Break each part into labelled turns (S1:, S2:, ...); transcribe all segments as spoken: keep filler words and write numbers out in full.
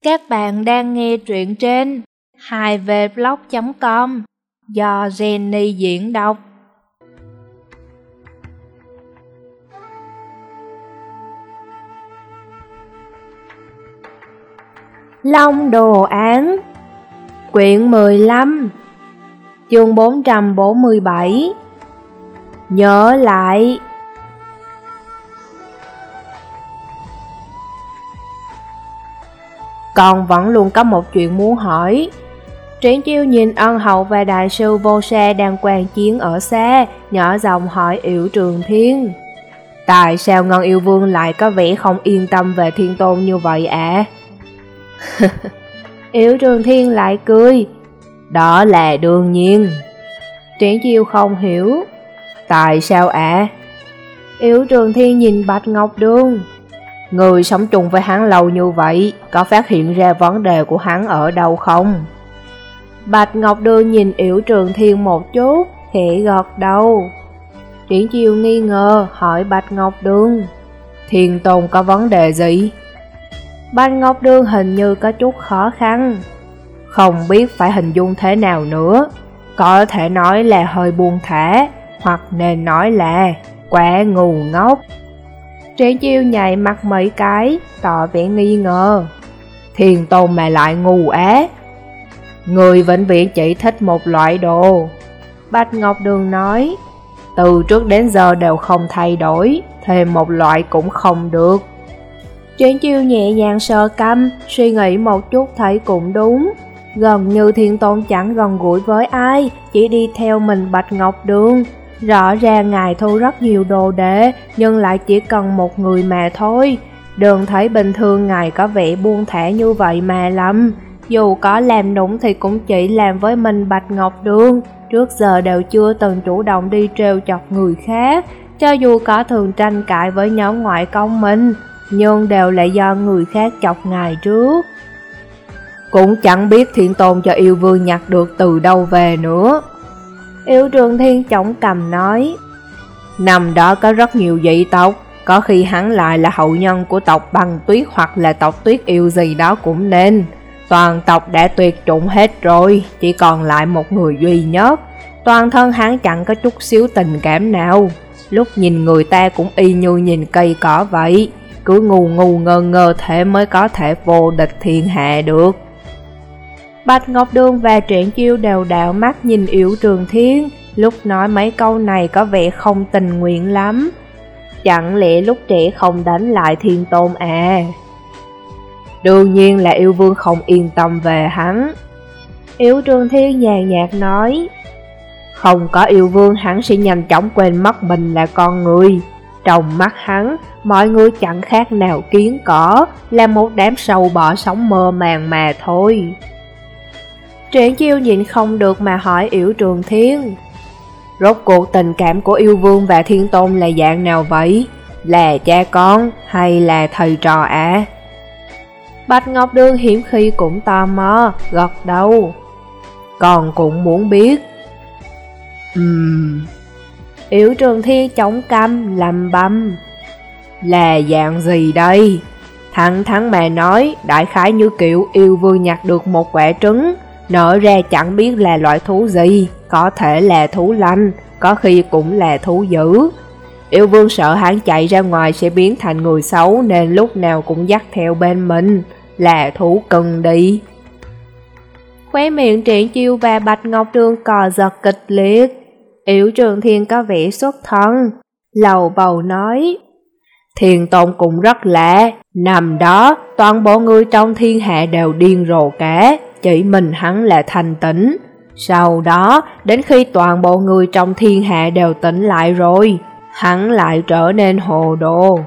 S1: Các bạn đang nghe truyện trên hai v blog chấm com do Jenny diễn đọc. Long đồ án quyển mười lăm chương bốn trăm bốn mươi bảy. Nhớ lại. Con vẫn luôn có một chuyện muốn hỏi. Triển Chiêu nhìn ân hậu và đại sư Vô Sa đang quan chiến ở xa, nhỏ giọng hỏi Yểu Trường Thiên. Tại sao Ngân Yêu Vương lại có vẻ không yên tâm về Thiên Tôn như vậy ạ? À? Yểu Trường Thiên lại cười. Đó là đương nhiên. Triển Chiêu không hiểu. Tại sao ạ? À? Yểu Trường Thiên nhìn Bạch Ngọc Đường. Người sống chung với hắn lâu như vậy, có phát hiện ra vấn đề của hắn ở đâu không? Bạch Ngọc Đường nhìn Yểu Trường Thiên một chút, khẽ gật đầu. Triển Chiêu nghi ngờ hỏi Bạch Ngọc Đường. Thiên Tôn có vấn đề gì? Bạch Ngọc Đường hình như có chút khó khăn. Không biết phải hình dung thế nào nữa. Có thể nói là hơi buông thả, hoặc nên nói là quá ngu ngốc. Triển Chiêu nhảy mặt mấy cái, tỏ vẻ nghi ngờ. Thiên Tôn mà lại ngu á. Người vĩnh viễn chỉ thích một loại đồ. Bạch Ngọc Đường nói. Từ trước đến giờ đều không thay đổi, thêm một loại cũng không được. Triển Chiêu nhẹ nhàng sờ cằm, suy nghĩ một chút thấy cũng đúng. Gần như Thiên Tôn chẳng gần gũi với ai, chỉ đi theo mình Bạch Ngọc Đường. Rõ ràng ngài thu rất nhiều đồ đệ, nhưng lại chỉ cần một người mà thôi. Đừng thấy bình thường ngài có vẻ buông thả như vậy mà lắm. Dù có làm đúng thì cũng chỉ làm với mình Bạch Ngọc Đường. Trước giờ đều chưa từng chủ động đi trêu chọc người khác. Cho dù có thường tranh cãi với nhóm ngoại công mình, nhưng đều là do người khác chọc ngài trước. Cũng chẳng biết Thiên Tôn cho Yêu Vương nhặt được từ đâu về nữa. Yểu Trường Thiên chống cằm nói. Năm đó có rất nhiều dị tộc, có khi hắn lại là hậu nhân của tộc Băng Tuyết hoặc là tộc Tuyết Yêu gì đó cũng nên. Toàn tộc đã tuyệt chủng hết rồi, chỉ còn lại một người duy nhất. Toàn thân hắn chẳng có chút xíu tình cảm nào. Lúc nhìn người ta cũng y như nhìn cây cỏ vậy, cứ ngu ngu ngơ ngơ thế mới có thể vô địch thiên hạ được. Bạch Ngọc Đường và Triển Chiêu đều đảo mắt nhìn Yểu Trường Thiên, lúc nói mấy câu này có vẻ không tình nguyện lắm. Chẳng lẽ lúc trẻ không đánh lại Thiên Tôn à? Đương nhiên là Yêu Vương không yên tâm về hắn. Yểu Trường Thiên nhàn nhạt nói. Không có Yêu Vương hắn sẽ nhanh chóng quên mất mình là con người. Trong mắt hắn, mọi người chẳng khác nào kiến cỏ, là một đám sâu bọ sống mơ màng mà thôi. Triển Chiêu nhịn không được mà hỏi Yểu Trường Thiên. Rốt cuộc tình cảm của Yêu Vương và Thiên Tôn là dạng nào vậy? Là cha con hay là thầy trò ạ? À? Bạch Ngọc Đường hiếm khi cũng tò mò, gật đầu. Con cũng muốn biết. Ừm... Yểu Trường Thiên chống cằm lầm bầm. Là dạng gì đây? Thẳng thắn mà nói, đại khái như kiểu Yêu Vương nhặt được một quả trứng, nở ra chẳng biết là loại thú gì, có thể là thú lanh, có khi cũng là thú dữ. Yêu Vương sợ hắn chạy ra ngoài sẽ biến thành người xấu nên lúc nào cũng dắt theo bên mình, là thú cưng đi. Khóe miệng Triển Chiêu và Bạch Ngọc Đường cò giật kịch liệt. Yểu Trường Thiên có vẻ xuất thân, lầu bầu nói. Thiên Tôn cũng rất lạ, năm đó toàn bộ người trong thiên hạ đều điên rồ cả, chỉ mình hắn là thanh tĩnh. Sau đó, đến khi toàn bộ người trong thiên hạ đều tỉnh lại rồi, hắn lại trở nên hồ đồ.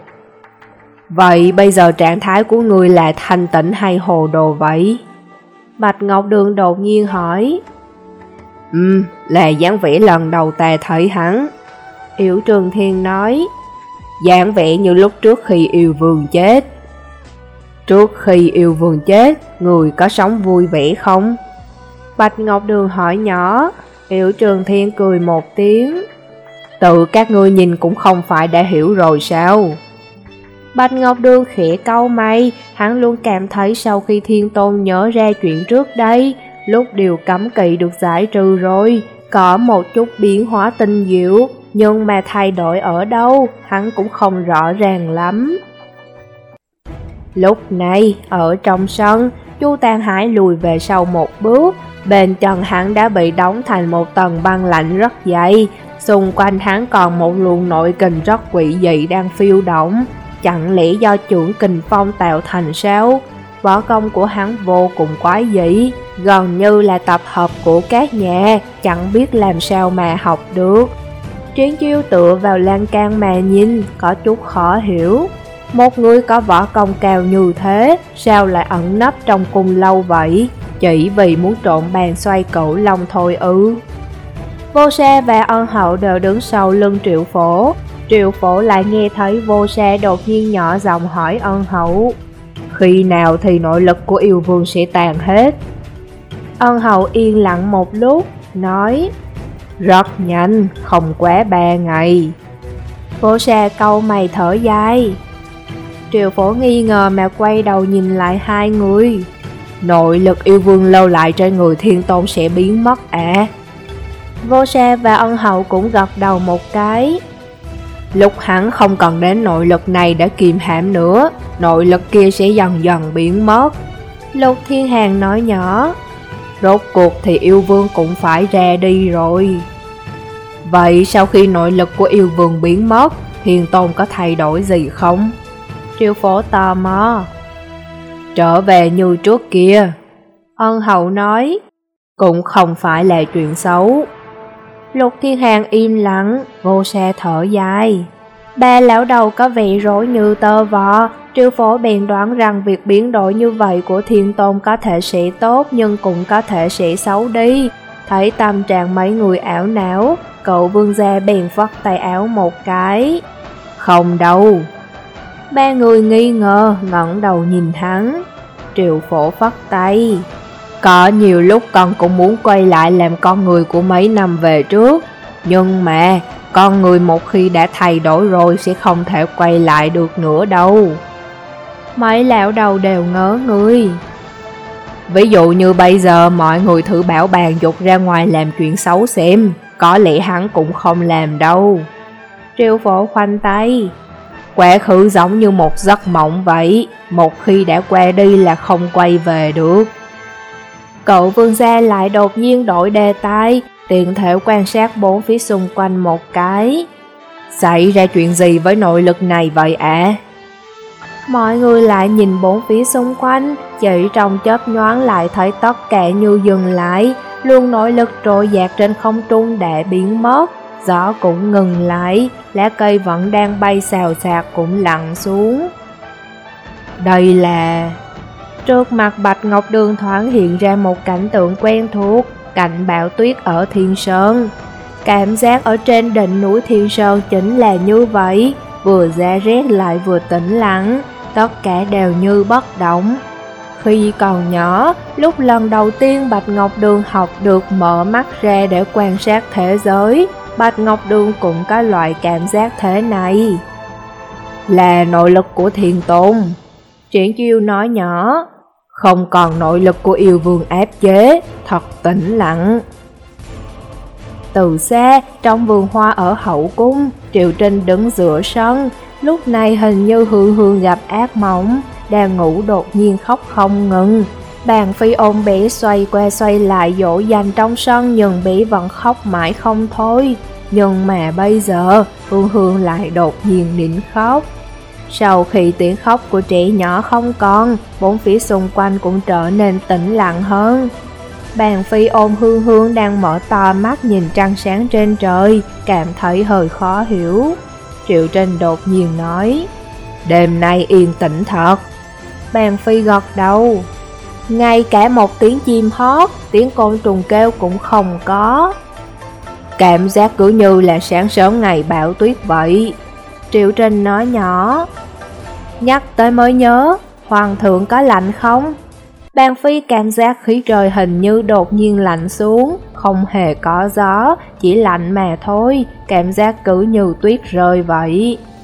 S1: Vậy bây giờ trạng thái của người là thanh tĩnh hay hồ đồ vậy? Bạch Ngọc Đường đột nhiên hỏi. Ừm, là dáng vẻ lần đầu ta thấy hắn. Yểu Trường Thiên nói. Dáng vẻ như lúc trước khi Yêu Vương chết. Trước khi Yêu Vương chết, người có sống vui vẻ không? Bạch Ngọc Đường hỏi nhỏ. Yểu Trường Thiên cười một tiếng. Tự các ngươi nhìn cũng không phải đã hiểu rồi sao? Bạch Ngọc Đường khẽ cau mày, hắn luôn cảm thấy sau khi Thiên Tôn nhớ ra chuyện trước đây, lúc điều cấm kỵ được giải trừ rồi, có một chút biến hóa tinh diệu, nhưng mà thay đổi ở đâu, hắn cũng không rõ ràng lắm. Lúc này, ở trong sân, Chu Tàn Hải lùi về sau một bước, bên chân hắn đã bị đóng thành một tầng băng lạnh rất dày, xung quanh hắn còn một luồng nội kình rất quỷ dị đang phiêu động, chẳng lẽ do chưởng kình phong tạo thành sao? Võ công của hắn vô cùng quái dị, gần như là tập hợp của các nhà, chẳng biết làm sao mà học được. Triển Chiêu tựa vào lan can mà nhìn, có chút khó hiểu. Một người có võ công cao như thế, sao lại ẩn nấp trong cung lâu vậy? Chỉ vì muốn trộn bàn xoay cửu long thôi ư? Vô Sa và Ân Hậu đều đứng sau lưng Triệu Phổ. Triệu Phổ lại nghe thấy Vô Sa đột nhiên nhỏ giọng hỏi Ân Hậu: khi nào thì nội lực của yêu vương sẽ tàn hết? Ân Hậu yên lặng một lúc, nói: rất nhanh, không quá ba ngày. Vô Sa cau mày thở dài. Triệu Phổ nghi ngờ mà quay đầu nhìn lại hai người. Nội lực yêu vương lâu lại trên người Thiên Tôn sẽ biến mất à? Vô Sa và Ân Hậu cũng gật đầu một cái. Lúc hắn không cần đến nội lực này để kiềm hãm nữa, nội lực kia sẽ dần dần biến mất. Lục Thiên Hàn nói nhỏ: rốt cuộc thì yêu vương cũng phải ra đi rồi. Vậy sau khi nội lực của yêu vương biến mất, Thiên Tôn có thay đổi gì không? Triệu Phổ tò mò. Trở về như trước kia. Ân Hậu nói: cũng không phải là chuyện xấu. Lục Thiên Hàn im lặng, Vô Sa thở dài. Ba lão đầu có vẻ rối như tơ vò. Triệu Phổ bèn đoán rằng việc biến đổi như vậy của Thiên Tôn có thể sẽ tốt, nhưng cũng có thể sẽ xấu đi. Thấy tâm trạng mấy người ảo não, cậu vương gia bèn vắt tay áo một cái. Không đâu. Ba người nghi ngờ, ngẩng đầu nhìn hắn. Triệu Phổ phất tay. Có nhiều lúc con cũng muốn quay lại làm con người của mấy năm về trước, nhưng mà con người một khi đã thay đổi rồi sẽ không thể quay lại được nữa đâu. Mấy lão đầu đều ngớ người. Ví dụ như bây giờ mọi người thử bảo bàn dục ra ngoài làm chuyện xấu xem, có lẽ hắn cũng không làm đâu. Triệu Phổ khoanh tay. Quá khứ giống như một giấc mộng vậy, một khi đã qua đi là không quay về được. Cậu vương gia lại đột nhiên đổi đề tài, tiện thể quan sát bốn phía xung quanh một cái. Xảy ra chuyện gì với nội lực này vậy ạ? À? Mọi người lại nhìn bốn phía xung quanh, chỉ trong chớp nhoáng lại thấy tất cả như dừng lại, luồng nội lực trôi dạt trên không trung đã biến mất, gió cũng ngừng lại, lá cây vẫn đang bay xào xạc cũng lặn xuống. Đây là... Trước mặt Bạch Ngọc Đường thoáng hiện ra một cảnh tượng quen thuộc, cảnh bão tuyết ở Thiên Sơn. Cảm giác ở trên đỉnh núi Thiên Sơn chính là như vậy, vừa giá rét lại vừa tĩnh lặng, tất cả đều như bất động. Khi còn nhỏ, lúc lần đầu tiên Bạch Ngọc Đường học được mở mắt ra để quan sát thế giới, Bạch Ngọc Đường cũng có loại cảm giác thế này. Là nội lực của Thiên Tôn. Triển Chiêu nói nhỏ. Không còn nội lực của yêu vương áp chế, thật tĩnh lặng. Từ xa, trong vườn hoa ở hậu cung, Triệu Trinh đứng giữa sân. Lúc này hình như Hương Hương gặp ác mộng, đang ngủ đột nhiên khóc không ngừng. Bàn Phi ôm bé xoay qua xoay lại dỗ dành trong sân, nhưng bé vẫn khóc mãi không thôi. Nhưng mà bây giờ, Hương Hương lại đột nhiên nín khóc. Sau khi tiếng khóc của trẻ nhỏ không còn, bốn phía xung quanh cũng trở nên tĩnh lặng hơn. Bàn Phi ôm Hương Hương đang mở to mắt nhìn trăng sáng trên trời, cảm thấy hơi khó hiểu. Triệu Trinh đột nhiên nói, đêm nay yên tĩnh thật. Bàn Phi gật đầu. Ngay cả một tiếng chim hót, tiếng côn trùng kêu cũng không có. Cảm giác cứ như là sáng sớm ngày bão tuyết vậy. Triệu Trinh nói nhỏ. Nhắc tới mới nhớ, hoàng thượng có lạnh không? Bàn Phi cảm giác khí trời hình như đột nhiên lạnh xuống, không hề có gió, chỉ lạnh mà thôi, cảm giác cứ như tuyết rơi vậy.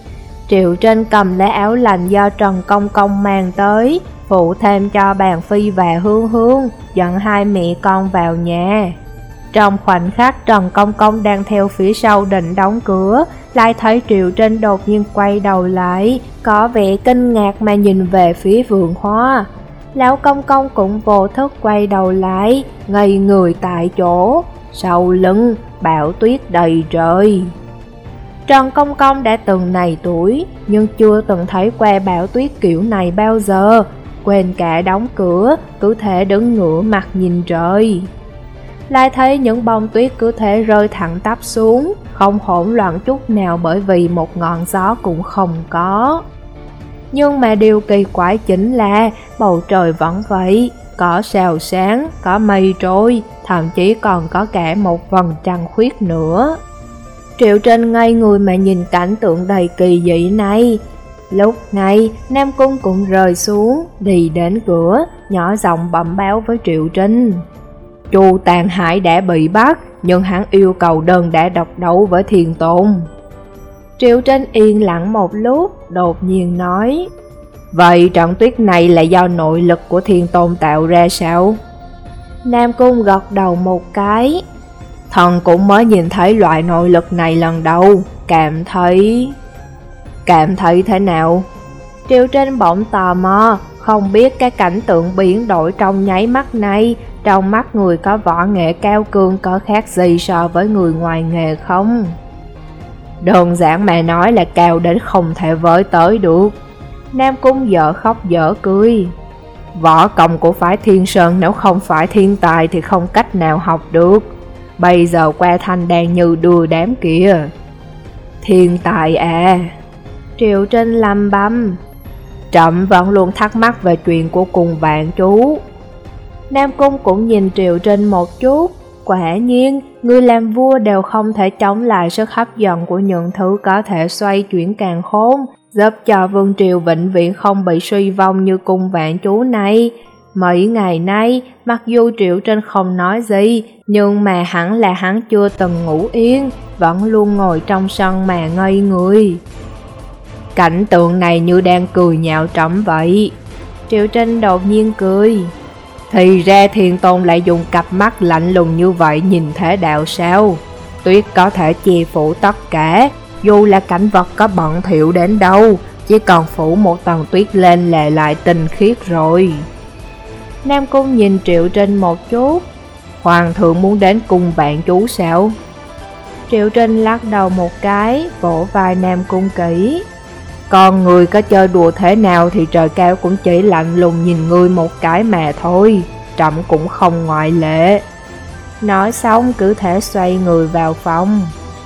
S1: Triệu Trinh cầm lấy áo lạnh do Trần Công Công mang tới, phụ thêm cho Bàn Phi và Hương Hương, dẫn hai mẹ con vào nhà. Trong khoảnh khắc Trần Công Công đang theo phía sau định đóng cửa, lại thấy Triệu Trinh đột nhiên quay đầu lại, có vẻ kinh ngạc mà nhìn về phía vườn hoa. Lão Công Công cũng vô thức quay đầu lại, ngây người tại chỗ, sau lưng bão tuyết đầy trời. Trần Công Công đã từng này tuổi, nhưng chưa từng thấy qua bão tuyết kiểu này bao giờ, quên cả đóng cửa, cứ thể đứng ngửa mặt nhìn trời. Lại thấy những bông tuyết cứ thế rơi thẳng tắp xuống, không hỗn loạn chút nào bởi vì một ngọn gió cũng không có. Nhưng mà điều kỳ quái chính là bầu trời vẫn vậy, có sao sáng, có mây trôi, thậm chí còn có cả một vầng trăng khuyết nữa. Triệu Trinh ngây người mà nhìn cảnh tượng đầy kỳ dị này. Lúc này, Nam Cung cũng rơi xuống, đi đến cửa, nhỏ giọng bẩm báo với Triệu Trinh. Chu Tàn Hải đã bị bắt, nhưng hắn yêu cầu đơn đã độc đấu với Thiên Tôn. Triệu Trinh yên lặng một lúc, đột nhiên nói, vậy trận tuyết này là do nội lực của Thiên Tôn tạo ra sao? Nam Cung gật đầu một cái. Thần cũng mới nhìn thấy loại nội lực này lần đầu, cảm thấy... Cảm thấy thế nào? Triệu Trinh bỗng tò mò, không biết cái cảnh tượng biến đổi trong nháy mắt này, trong mắt người có võ nghệ cao cường có khác gì so với người ngoài nghề không? Đơn giản mà nói là cao đến không thể với tới được. Nam Cung dở khóc dở cười. Võ công của phái Thiên Sơn nếu không phải thiên tài thì không cách nào học được. Bây giờ qua thanh đang như đưa đám kia. Thiên tài à? Triệu Trinh lầm băm. Trẫm vẫn luôn thắc mắc về chuyện của cùng bạn chú. Nam Cung cũng nhìn Triệu Trinh một chút. Quả nhiên, người làm vua đều không thể chống lại sức hấp dẫn của những thứ có thể xoay chuyển càn khôn, giúp cho vương triều vĩnh viễn không bị suy vong như cung vạn chú này. Mấy ngày nay, mặc dù Triệu Trinh không nói gì, nhưng mà hẳn là hắn chưa từng ngủ yên, vẫn luôn ngồi trong sân mà ngây người. Cảnh tượng này như đang cười nhạo trẫm vậy. Triệu Trinh đột nhiên cười. Thì ra Thiên Tôn lại dùng cặp mắt lạnh lùng như vậy nhìn thế đạo sao? Tuyết có thể che phủ tất cả, dù là cảnh vật có bận thiệu đến đâu, chỉ cần phủ một tầng tuyết lên là lại tinh khiết rồi. Nam Cung nhìn Triệu Trinh một chút. Hoàng thượng muốn đến cung bạn chú sao? Triệu Trinh lắc đầu một cái, vỗ vai Nam Cung kỹ. Con người có chơi đùa thế nào thì trời cao cũng chỉ lạnh lùng nhìn ngươi một cái mà thôi, trẫm cũng không ngoại lệ. Nói xong cứ thể xoay người vào phòng.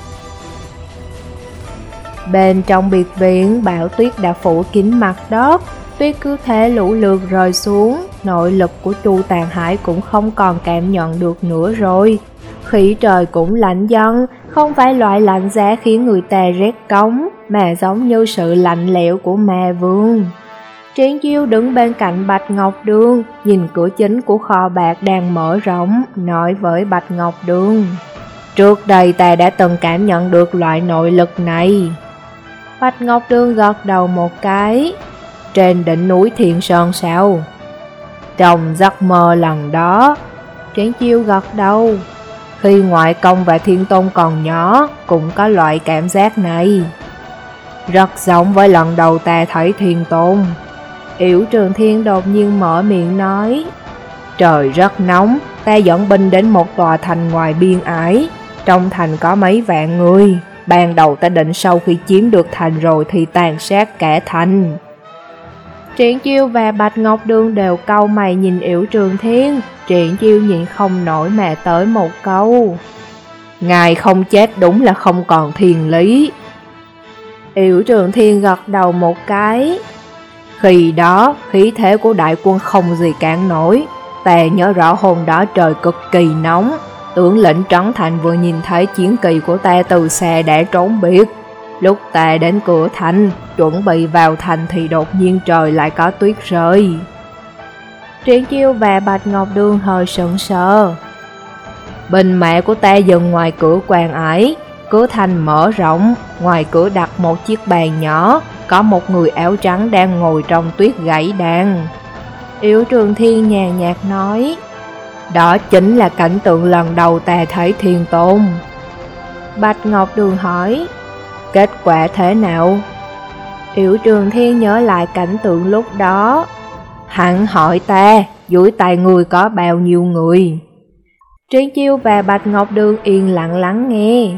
S1: Bên trong biệt viện, bão tuyết đã phủ kín mặt đất, tuyết cứ thế lũ lượt rơi xuống, nội lực của Chu Tàn Hải cũng không còn cảm nhận được nữa rồi. Khí trời cũng lạnh dần, không phải loại lạnh giá khiến người ta rét cống, mà giống như sự lạnh lẽo của ma vương. Triển Chiêu đứng bên cạnh Bạch Ngọc Đường, nhìn cửa chính của kho bạc đang mở rộng, nói với Bạch Ngọc Đường. Trước đây ta đã từng cảm nhận được loại nội lực này. Bạch Ngọc Đường gật đầu một cái. Trên đỉnh núi Thiên Sơn sao? Trong giấc mơ lần đó. Triển Chiêu gật đầu. Khi ngoại công và Thiên Tôn còn nhỏ, cũng có loại cảm giác này. Rất giống với lần đầu ta thấy Thiên Tôn. Yểu Trường Thiên đột nhiên mở miệng nói. Trời rất nóng, ta dẫn binh đến một tòa thành ngoài biên ải. Trong thành có mấy vạn người. Ban đầu ta định sau khi chiếm được thành rồi thì tàn sát cả thành. Triển Chiêu và Bạch Ngọc Đường đều cau mày nhìn Yểu Trường Thiên. Triển Chiêu nhịn không nổi mà tới một câu. Ngài không chết đúng là không còn thiên lý. Yểu Trường Thiên gật đầu một cái. Khi đó, khí thế của đại quân không gì cản nổi. Ta nhớ rõ hôm đó trời cực kỳ nóng. Tướng lĩnh Trấn Thành vừa nhìn thấy chiến kỳ của ta từ xa đã trốn biệt. Lúc ta đến cửa thành, chuẩn bị vào thành thì đột nhiên trời lại có tuyết rơi. Triển Chiêu và Bạch Ngọc Đường hơi sững sờ. Binh mã của ta dừng ngoài cửa quan ải, Cửa thành mở rộng, ngoài cửa đặt một chiếc bàn nhỏ, có một người áo trắng đang ngồi trong tuyết gãy đàn. Yểu Trường Thiên nhàn nhạt nói, đó chính là cảnh tượng lần đầu ta thấy Thiên Tôn. Bạch Ngọc Đường hỏi, kết quả thế nào? Yểu Trường Thiên nhớ lại cảnh tượng lúc đó. Hắn hỏi ta, dưới tay người có bao nhiêu người? Triển Chiêu và Bạch Ngọc Đường yên lặng lắng nghe.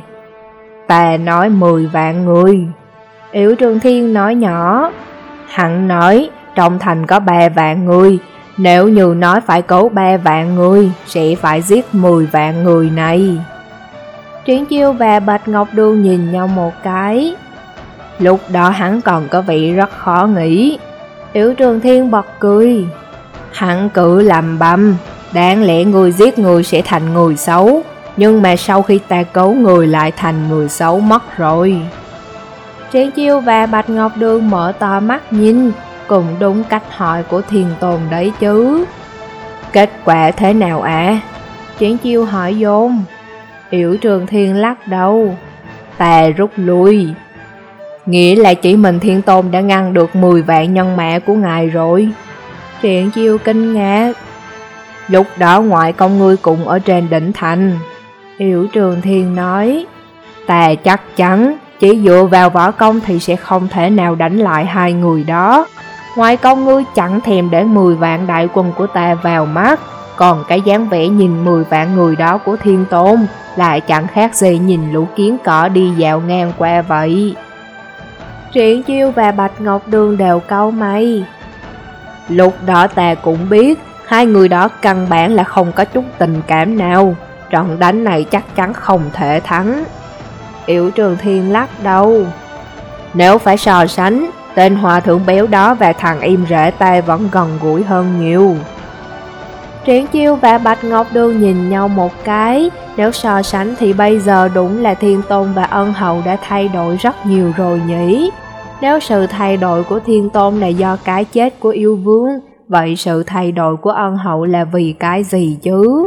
S1: Ta nói mười vạn người. Yểu Trường Thiên nói nhỏ. Hắn nói, trong thành có ba vạn người. Nếu như nói phải cứu ba vạn người, sẽ phải giết mười vạn người này. Triển Chiêu và Bạch Ngọc Đường nhìn nhau một cái. Lúc đó hắn còn có vị rất khó nghĩ. Yểu Trường Thiên bật cười. Hắn cứ lầm bầm, đáng lẽ người giết người sẽ thành người xấu, nhưng mà sau khi ta cứu người lại thành người xấu mất rồi. Triển Chiêu và Bạch Ngọc Đường mở to mắt nhìn, cùng đúng cách hỏi của Thiên Tôn đấy chứ. Kết quả thế nào ạ? À? Triển Chiêu hỏi dồn. Yểu Trường Thiên lắc đầu. Ta rút lui. Nghĩa là chỉ mình Thiên Tôn đã ngăn được mười vạn nhân mã của ngài rồi. Triển Chiêu kinh ngạc. Lúc đó ngoại công ngươi cũng ở trên đỉnh thành. Yểu Trường Thiên nói, ta chắc chắn chỉ dựa vào võ công thì sẽ không thể nào đánh lại hai người đó. Ngoại công ngươi chẳng thèm để mười vạn đại quân của ta vào mắt, còn cái dáng vẻ nhìn mười vạn người đó của Thiên Tôn lại chẳng khác gì nhìn lũ kiến cỏ đi dạo ngang qua vậy. Triển Chiêu và Bạch Ngọc Đường đều cau mày. Lúc đó ta cũng biết hai người đó căn bản là không có chút tình cảm nào, trận đánh này chắc chắn không thể thắng. Yểu Trường Thiên lắc đầu. Nếu phải so sánh, tên hòa thượng béo đó và thằng im rễ ta vẫn gần gũi hơn nhiều. Triển Chiêu và Bạch Ngọc Đường nhìn nhau một cái. Nếu so sánh thì bây giờ đúng là Thiên Tôn và Ân Hậu đã thay đổi rất nhiều rồi nhỉ. Nếu sự thay đổi của Thiên Tôn là do cái chết của yêu vương, vậy sự thay đổi của Ân Hậu là vì cái gì chứ?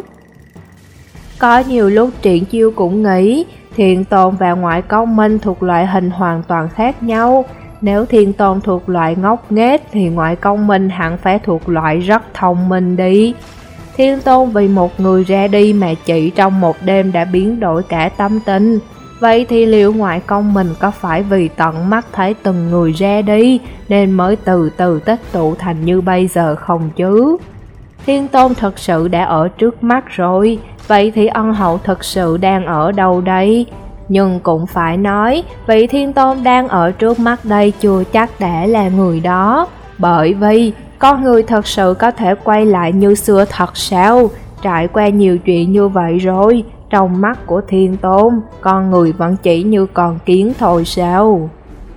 S1: Có nhiều lúc Triển Chiêu cũng nghĩ Thiên Tôn và Ngoại Công Minh thuộc loại hình hoàn toàn khác nhau. Nếu Thiên Tôn thuộc loại ngốc nghếch thì Ngoại Công Minh hẳn phải thuộc loại rất thông minh đi. Thiên Tôn vì một người ra đi mà chỉ trong một đêm đã biến đổi cả tâm tình. Vậy thì liệu Ngoại Công Minh có phải vì tận mắt thấy từng người ra đi nên mới từ từ tích tụ thành như bây giờ không chứ? Thiên Tôn thật sự đã ở trước mắt rồi, vậy thì Ân Hậu thật sự đang ở đâu đây? Nhưng cũng phải nói, vị Thiên Tôn đang ở trước mắt đây chưa chắc đã là người đó. Bởi vì, con người thật sự có thể quay lại như xưa thật sao? Trải qua nhiều chuyện như vậy rồi, trong mắt của Thiên Tôn, con người vẫn chỉ như con kiến thôi sao?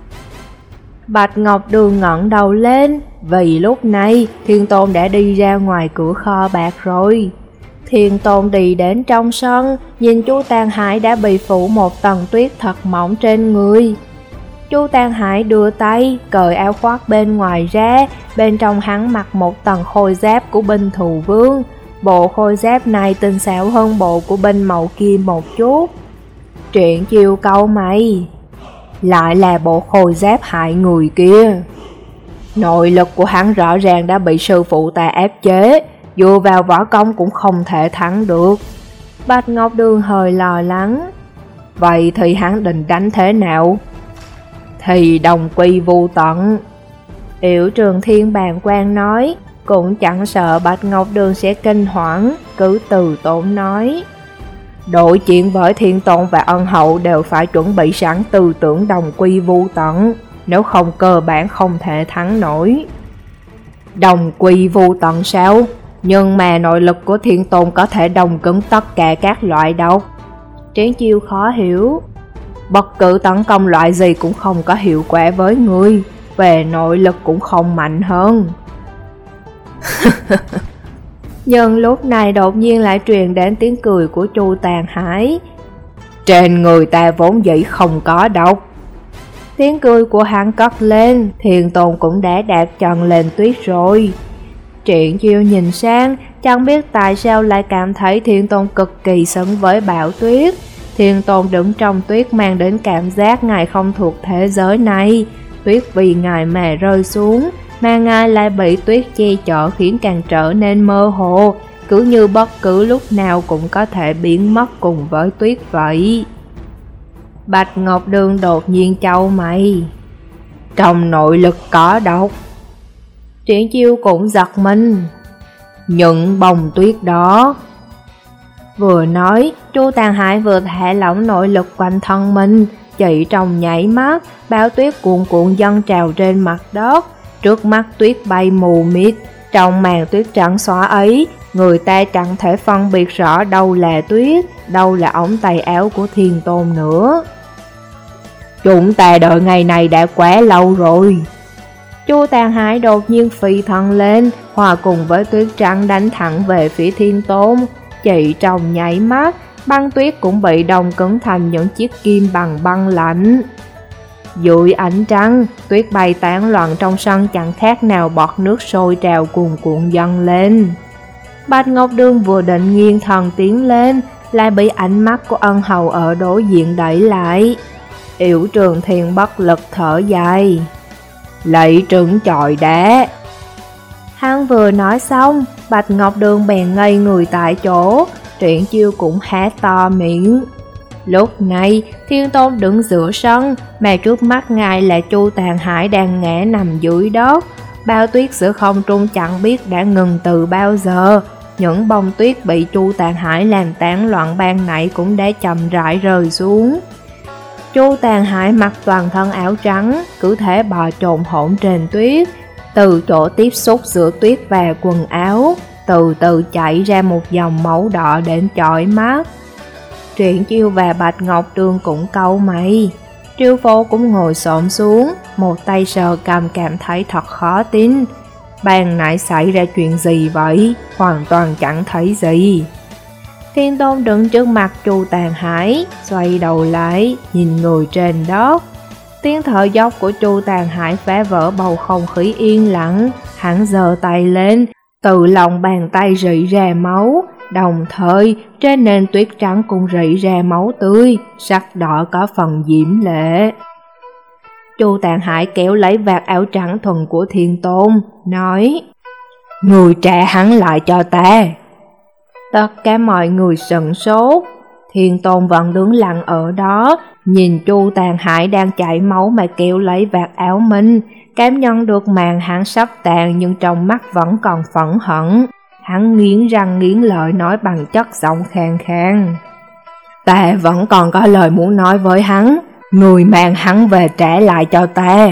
S1: Bạch Ngọc Đường ngẩng đầu lên, vì lúc này Thiên Tôn đã đi ra ngoài cửa kho bạc rồi. Thiên Tôn đi đến trong sân, nhìn Chu Tàn Hải đã bị phủ một tầng tuyết thật mỏng trên người. Chu Tàn Hải đưa tay, cởi áo khoác bên ngoài ra, bên trong hắn mặc một tầng khôi giáp của binh thù vương. Bộ khôi giáp này tinh xảo hơn bộ của binh màu kim một chút. Triển Chiêu cau mày. Lại là bộ khôi giáp hại người kia. Nội lực của hắn rõ ràng đã bị sư phụ ta áp chế, dựa vào võ công cũng không thể thắng được. Bạch Ngọc Đường hơi lo lắng. Vậy thì hắn định đánh thế nào? Thì đồng quy vu tận. Yểu Trường Thiên bàng quan nói, cũng chẳng sợ Bạch Ngọc Đường sẽ kinh hoảng, cứ từ tốn nói. Đối chuyện với Thiên Tôn và Ân Hậu đều phải chuẩn bị sẵn tư tưởng đồng quy vu tận, nếu không cơ bản không thể thắng nổi. Đồng quy vu tận sao? Nhưng mà nội lực của Thiên Tôn có thể đồng cứng tất cả các loại độc. Triển Chiêu khó hiểu. Bất cứ tấn công loại gì cũng không có hiệu quả với người, về nội lực cũng không mạnh hơn. Nhưng lúc này đột nhiên lại truyền đến tiếng cười của Chu Tàn Hải. Trên người ta vốn dĩ không có độc. Tiếng cười của hắn cất lên, Thiên Tôn cũng đã đạp chân lên tuyết rồi. Triển Chiêu nhìn sang, chẳng biết tại sao lại cảm thấy Thiên Tôn cực kỳ xứng với Bão Tuyết. Thiên Tôn đứng trong tuyết mang đến cảm giác ngài không thuộc thế giới này. Tuyết vì ngài mà rơi xuống, mà ngài lại bị tuyết che chở khiến càng trở nên mơ hồ, cứ như bất cứ lúc nào cũng có thể biến mất cùng với tuyết vậy. Bạch Ngọc Đường đột nhiên chau mày. Trong nội lực có độc. Triển Chiêu cũng giật mình. Những bông tuyết đó. Vừa nói, Chu Tàn Hải vừa thả lỏng nội lực quanh thân mình, chỉ trong nhảy mắt, bão tuyết cuồn cuộn dâng trào trên mặt đất, trước mắt tuyết bay mù mịt. Trong màn tuyết trắng xóa ấy, người ta chẳng thể phân biệt rõ đâu là tuyết, đâu là ống tay áo của Thiên Tôn nữa. Chúng ta đợi ngày này đã quá lâu rồi. Chu Tàn Hải đột nhiên phi thân lên, hòa cùng với tuyết trắng đánh thẳng về phía Thiên Tôn. Chỉ trong nháy mắt, băng tuyết cũng bị đông cứng thành những chiếc kim bằng băng lạnh. Dưới ánh trăng, tuyết bay tán loạn trong sân chẳng khác nào bọt nước sôi trào cuồn cuộn dâng lên. Bạch Ngọc Đường vừa định nghiêng thần tiến lên, lại bị ánh mắt của ân hầu ở đối diện đẩy lại. Yểu Trường Thiên bất lực thở dài. Lạy trứng chọi đá. Hắn vừa nói xong, Bạch Ngọc Đường bèn ngây người tại chỗ, Triển Chiêu cũng há to miệng. Lúc này, Thiên Tôn đứng giữa sân, mà trước mắt ngài là Chu Tàn Hải đang ngã nằm dưới đất. Bao tuyết giữa không trung chẳng biết đã ngừng từ bao giờ. Những bông tuyết bị Chu Tàn Hải làm tán loạn ban nãy cũng đã chậm rãi rơi xuống. Chu Tàn Hải mặc toàn thân áo trắng, cứ thế bò trộn hỗn trên tuyết, từ chỗ tiếp xúc giữa tuyết và quần áo, từ từ chảy ra một dòng máu đỏ đến chói mắt. Triển Chiêu và Bạch Ngọc Đường cũng cau mày. Triêu Phổ cũng ngồi xổm xuống, một tay sờ cằm cảm thấy thật khó tin. Ban nãy xảy ra chuyện gì vậy? Hoàn toàn chẳng thấy gì. Thiên Tôn đứng trước mặt Chu Tàn Hải, xoay đầu lại, nhìn người trên đất. Tiếng thở dốc của Chu Tàn Hải phá vỡ bầu không khí yên lặng. Hắn giơ tay lên, từ lòng bàn tay rỉ ra máu, đồng thời trên nền tuyết trắng cũng rỉ ra máu tươi, sắc đỏ có phần diễm lệ. Chu Tàn Hải kéo lấy vạt áo trắng thuần của Thiên Tôn, nói: Người trả hắn lại cho ta. Tất cả mọi người sửng sốt. Thiên Tôn vẫn đứng lặng ở đó, nhìn Chu Tàn Hải đang chảy máu mà kéo lấy vạt áo mình, cảm nhận được màn hắn sắp tàn nhưng trong mắt vẫn còn phẫn hận. Hắn nghiến răng nghiến lợi nói bằng chất giọng khàn khàn: Ta vẫn còn có lời muốn nói với hắn, người mang hắn về trả lại cho ta.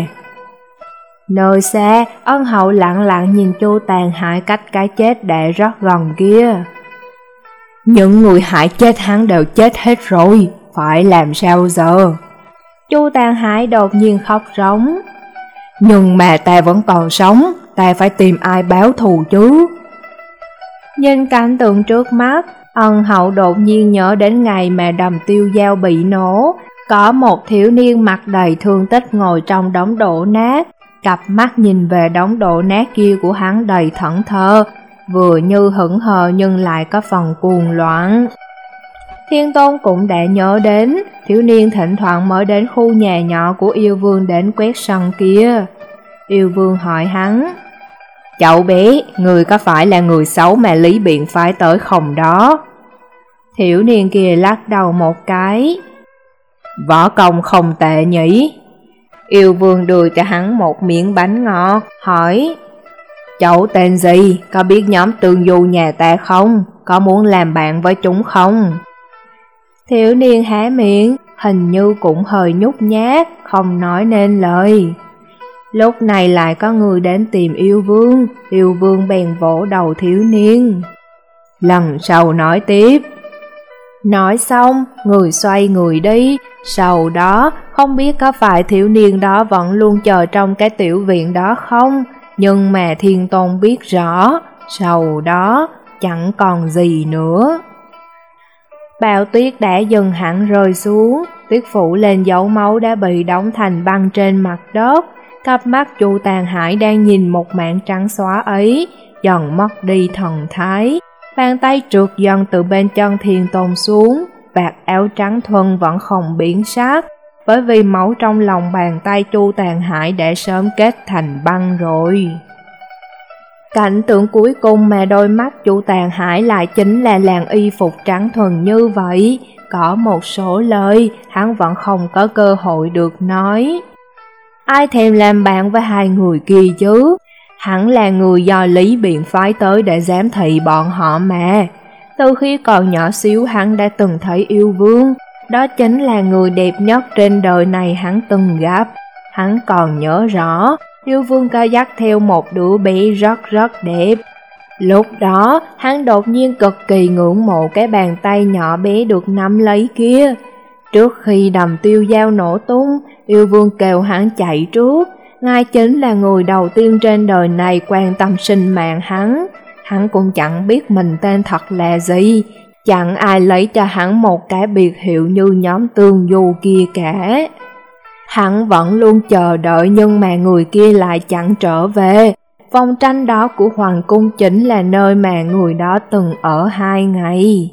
S1: Nơi xa, ân hậu lặng lặng nhìn Chu Tàn Hải cách cái chết đã rất gần kia. Những người hại chết hắn đều chết hết rồi, phải làm sao giờ? Chu Tàn Hải đột nhiên khóc rống. Nhưng mà ta vẫn còn sống, ta phải tìm ai báo thù chứ? Nhìn cảnh tượng trước mắt, ân hậu đột nhiên nhớ đến ngày mà đầm tiêu dao bị nổ. Có một thiếu niên mặt đầy thương tích ngồi trong đống đổ nát, cặp mắt nhìn về đống đổ nát kia của hắn đầy thẫn thờ, vừa như hững hờ nhưng lại có phần cuồng loạn. Thiên Tôn cũng đã nhớ đến, thiếu niên thỉnh thoảng mới đến khu nhà nhỏ của yêu vương đến quét sân kia. Yêu vương hỏi hắn: Cháu bé, người có phải là người xấu mà Lý Biện phái tới không đó? Thiếu niên kia lắc đầu một cái: Võ công không tệ nhỉ? Yêu vương đưa cho hắn một miếng bánh ngọt, hỏi: Cháu tên gì? Có biết nhóm Tương Du nhà ta không? Có muốn làm bạn với chúng không? Thiếu niên há miệng, hình như cũng hơi nhút nhát, không nói nên lời. Lúc này lại có người đến tìm yêu vương, yêu vương bèn vỗ đầu thiếu niên: Lần sau nói tiếp. Nói xong, người xoay người đi, sau đó không biết có phải thiếu niên đó vẫn luôn chờ trong cái tiểu viện đó không, nhưng mà Thiên Tôn biết rõ, sau đó chẳng còn gì nữa. Bão tuyết đã dừng hẳn rơi xuống, tuyết phủ lên dấu máu đã bị đóng thành băng trên mặt đất. Cặp mắt Chu Tàn Hải đang nhìn một mảng trắng xóa ấy, dần mất đi thần thái. Bàn tay trượt dần từ bên chân Thiên Tôn xuống, vạt áo trắng thuần vẫn không biến sắc, bởi vì máu trong lòng bàn tay Chu Tàn Hải đã sớm kết thành băng rồi. Cảnh tượng cuối cùng mà đôi mắt Chu Tàn Hải lại chính là làn y phục trắng thuần như vậy. Có một số lời hắn vẫn không có cơ hội được nói. Ai thèm làm bạn với hai người kia chứ? Hắn là người do Lý Biện phái tới để giám thị bọn họ mà. Từ khi còn nhỏ xíu hắn đã từng thấy yêu vương. Đó chính là người đẹp nhất trên đời này hắn từng gặp. Hắn còn nhớ rõ, yêu vương có dắt theo một đứa bé rất rất đẹp. Lúc đó, hắn đột nhiên cực kỳ ngưỡng mộ cái bàn tay nhỏ bé được nắm lấy kia. Trước khi đầm tiêu dao nổ tung, yêu vương kêu hắn chạy trước. Ngài chính là người đầu tiên trên đời này quan tâm sinh mạng hắn. Hắn cũng chẳng biết mình tên thật là gì. Chẳng ai lấy cho hắn một cái biệt hiệu như nhóm Tương Du kia cả. Hắn vẫn luôn chờ đợi nhưng mà người kia lại chẳng trở về. Phòng tranh đó của Hoàng cung chính là nơi mà người đó từng ở hai ngày.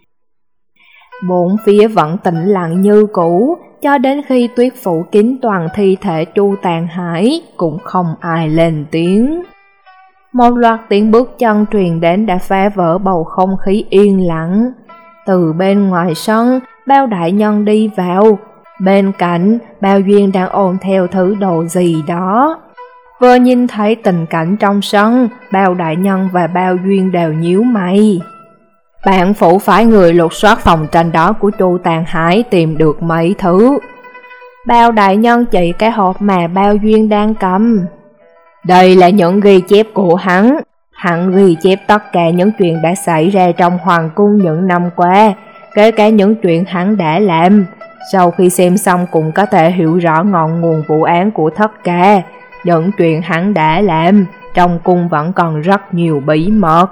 S1: Bốn phía vẫn tĩnh lặng như cũ, cho đến khi tuyết phủ kín toàn thi thể Chu Tàn Hải, cũng không ai lên tiếng. Một loạt tiếng bước chân truyền đến đã phá vỡ bầu không khí yên lặng. Từ bên ngoài sân, Bao đại nhân đi vào. Bên cạnh, Bao Duyên đang ôm theo thứ đồ gì đó. Vừa nhìn thấy tình cảnh trong sân, Bao đại nhân và Bao Duyên đều nhíu mày. Bản phủ phái người lục soát phòng tranh đó của Chu Tàn Hải tìm được mấy thứ. Bao đại nhân chỉ cái hộp mà Bao Duyên đang cầm. Đây là những ghi chép của hắn. Hắn ghi chép tất cả những chuyện đã xảy ra trong hoàng cung những năm qua, kể cả những chuyện hắn đã làm. Sau khi xem xong cũng có thể hiểu rõ ngọn nguồn vụ án của tất cả. Những chuyện hắn đã làm, trong cung vẫn còn rất nhiều bí mật.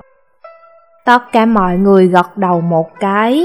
S1: Tất cả mọi người gật đầu một cái.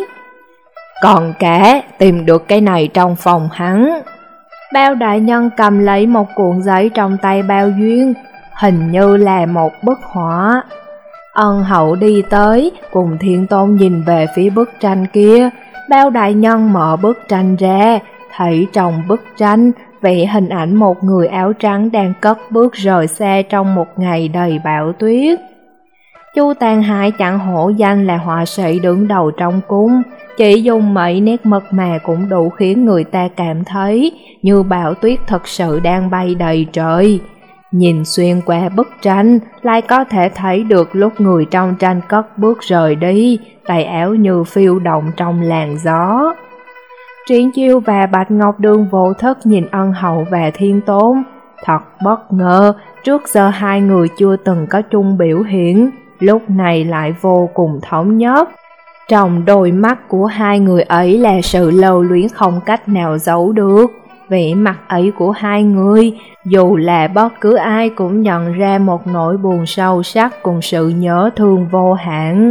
S1: Còn cả tìm được cái này trong phòng hắn. Bao đại nhân cầm lấy một cuộn giấy trong tay Bao Duyên, hình như là một bức họa. Ân hậu đi tới, cùng Thiên Tôn nhìn về phía bức tranh kia. Bao đại nhân mở bức tranh ra, thấy trong bức tranh vẽ hình ảnh một người áo trắng đang cất bước rời xa trong một ngày đầy bão tuyết. Chu Tàn Hải chẳng hổ danh là họa sĩ đứng đầu trong cung, chỉ dùng mấy nét mực mà cũng đủ khiến người ta cảm thấy như bão tuyết thật sự đang bay đầy trời. Nhìn xuyên qua bức tranh, lại có thể thấy được lúc người trong tranh cất bước rời đi, tay áo như phiêu động trong làn gió. Triển Chiêu và Bạch Ngọc Đường vô thức nhìn Ân hậu và Thiên Tôn. Thật bất ngờ, trước giờ hai người chưa từng có chung biểu hiện, lúc này lại vô cùng thống nhất. Trong đôi mắt của hai người ấy là sự lưu luyến không cách nào giấu được. Vẻ mặt ấy của hai người, dù là bất cứ ai cũng nhận ra một nỗi buồn sâu sắc cùng sự nhớ thương vô hạn.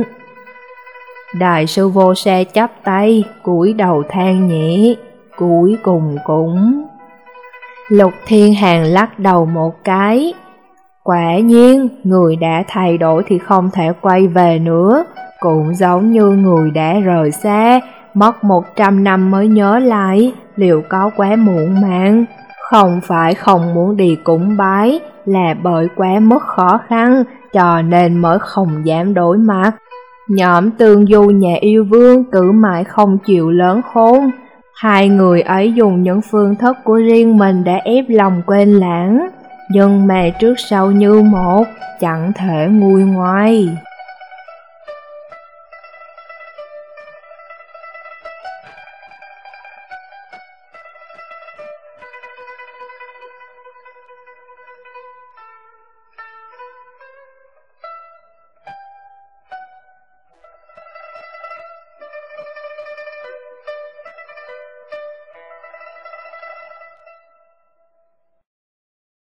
S1: Đại sư Vô Xe chắp tay, cúi đầu than nhẹ, cuối cùng cũng... Lục Thiên Hàn lắc đầu một cái. Quả nhiên, người đã thay đổi thì không thể quay về nữa, cũng giống như người đã rời xa, mất một trăm năm mới nhớ lại, liệu có quá muộn màng? Không phải không muốn đi cúng bái, là bởi quá mức khó khăn, cho nên mới không dám đối mặt. Nhóm Tương Du nhà yêu vương cứ mãi không chịu lớn khôn. Hai người ấy dùng những phương thức của riêng mình để ép lòng quên lãng, nhưng mà trước sau như một, chẳng thể nguôi ngoai.